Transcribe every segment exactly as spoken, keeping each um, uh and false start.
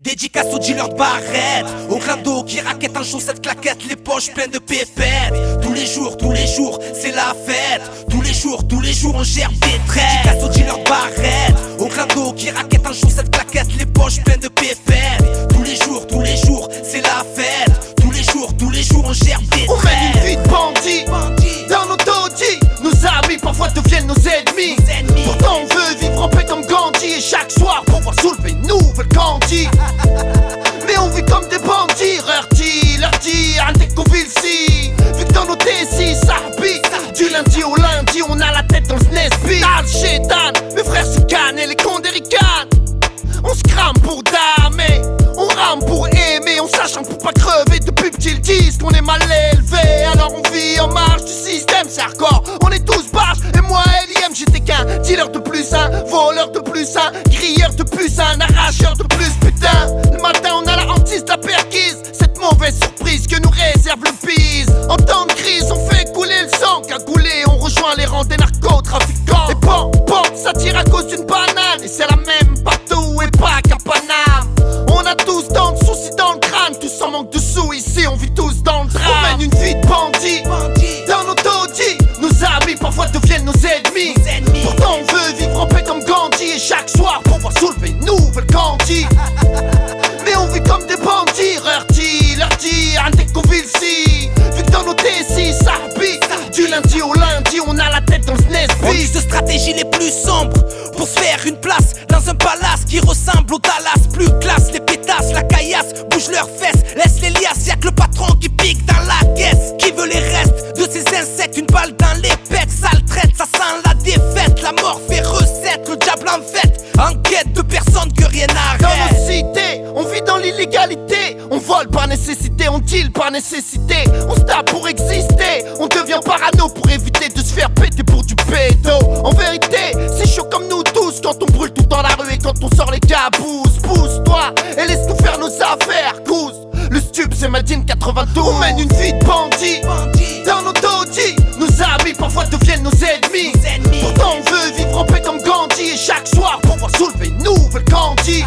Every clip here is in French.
Dédicace aux dealers de barrettes, au clindo qui raquette en chaussette claquette, les poches pleines de pépettes. Tous les jours, tous les jours, c'est la fête. Tous les jours, tous les jours, on gère des traits. Dédicace aux dealers de barrettes, au clindo qui raquette en chaussette claquette, les poches pleines de pépettes. Tous les jours, tous les jours, c'est la fête. Tous les jours, tous les jours, on gère des traits. On mène une vie de bandit, bandit. Dans nos taudis, nos amis parfois deviennent nos ennemis. nos ennemis. Pourtant on veut vivre en paix comme Gandhi, et chaque soir pouvoir soulever une nouvelle Gandhi. Mais on vit comme des bandits, Rurti, Lurti, Antekovil-si. Vu que dans nos T six, ça habite. Du lundi au lundi, on a la tête dans le Snesby. Al-Shaitan, mes frères se cannent et les condés ricanent. On se crame pour damer, on rame pour aimer. On sachant pour pas crever, depuis petit ils disent qu'on est mal élevé. Alors on vit en marge du système, c'est hardcore. On est tous barges, et moi L I M j'étais qu'un dealer de plus, un voleur de plus, un grilleur de plus, un arracheur de plus. Putain, le matin on a la hantise de la perquise, cette mauvaise surprise que nous réserve le bise. En temps de crise on fait couler le sang, cagoulé on rejoint les rangs des narcotrafiquants. Et bon, bon, ça tire à cause d'une banane, et c'est la même partout et pas qu'à Paname. On a tous tant de soucis dans le crâne, tous en manque de sous ici, on vit tous dans le drame. On mène une vie de bandit, bandit. Dans nos taudis, nos amis parfois deviennent nos ennemis. nos ennemis. Pourtant on veut vivre en paix comme Gandhi, et chaque soir pouvoir soulever une nouvelle Gandhi. Mais on vit comme des bandits, Rurti, Lurti, Antekovil-si. Vu que dans nos T six, ça habite. Du lundi au lundi, on a la tête dans le Snesby. On use de stratégies les plus sombres pour se faire une place dans un palace qui ressemble au Dallas. Plus classe, les pétasses, la caillasse, bouge leurs fesses, laisse les liasses, y'a que le patron qui pique dans la caisse. Qui veut les restes de ces insectes? Une balle dans les pecs, sale traite, ça sent la défaite. La mort fait recette, le diable en fête, en quête de personne que rien n'arrête. Dans nos cités, on vit dans l'illégalité. On vole par nécessité, on deal par nécessité. On se tape pour exister, on devient parano pour éviter de se faire péter pour du pédo. En vérité, c'est chaud comme nous tous quand on brûle tout dans la rue et quand on sort les cabousses. Pousse-toi et laisse-nous faire nos affaires, cousse. Le stup c'est Madine quatre-vingt-douze. On mène une vie de bandit, bandit. Dans nos taudis, nos amis parfois deviennent nos ennemis. nos ennemis. Pourtant on veut vivre en paix comme Gandhi, et chaque soir pouvoir soulever une nouvelle Gandhi.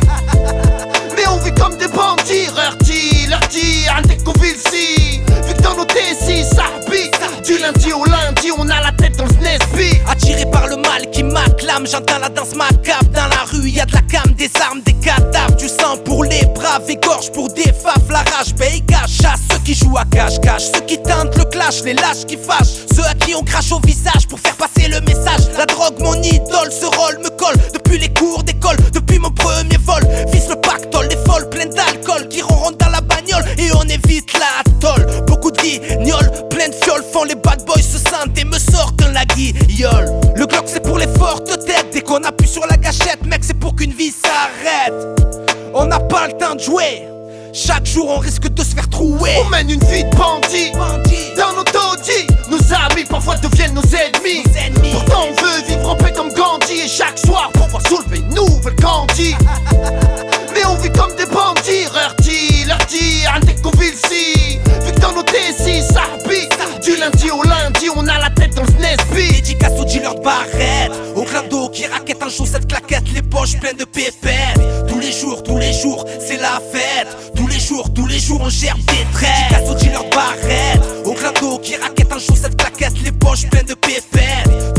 Mais on vit comme des bandits, Rurti, Lurti, Antekovil-si. Vu que dans nos T six, ça habite. Du lundi au lundi, on a la tête dans le Snesby. Attiré par le mal qui m'acclame, j'entends la danse macabre. Dans la rue, y'a de la cam, des armes, des cadavres. Du sang pour les braves, égorge pour des faf. La rage paye cache à ceux qui jouent à cache-cache. Ceux qui tentent le clash, les lâches qui fâchent. Ceux à qui on crache au visage pour faire passer le message. La drogue, mon idole, ce rôle me colle. Depuis les cours d'école, depuis mon premier vol. Vise le pactole, des folles pleines d'alcool qui ronronnent dans la bagnole et on évite la tolle. Beaucoup de guignols, plein de fioles font les bad boys se sentent et me sortent la guignole. Le Glock c'est pour les fortes têtes, dès qu'on appuie sur la gâchette, mec c'est pour qu'une vie s'arrête. On n'a pas le temps de jouer, chaque jour on risque de se faire trouer. On mène une vie de bandit, bandit. Dans nos taudis, nos amis parfois deviennent nos ennemis. nos ennemis. Pourtant on veut vivre en paix comme Gandhi, et chaque soir pouvoir soulever une nouvelle Gandhi. Mais on vit comme des bandits, Rurti, Lurti, Antekovil-si. Vu que dans nos T six, ça habite. Du lundi au lundi, on a la tête dans le Snesby. Dédicace aux dealers de barrettes, au clindo qui raquette en chaussette claquette, les poches pleines de pépettes. Tous les jours, tous les jours, c'est la fête. Tous les jours, tous les jours, on gère des traits. Dédicace aux dealers de barrettes, au clindo qui raquette en chaussette claquette, les poches pleines de pépettes.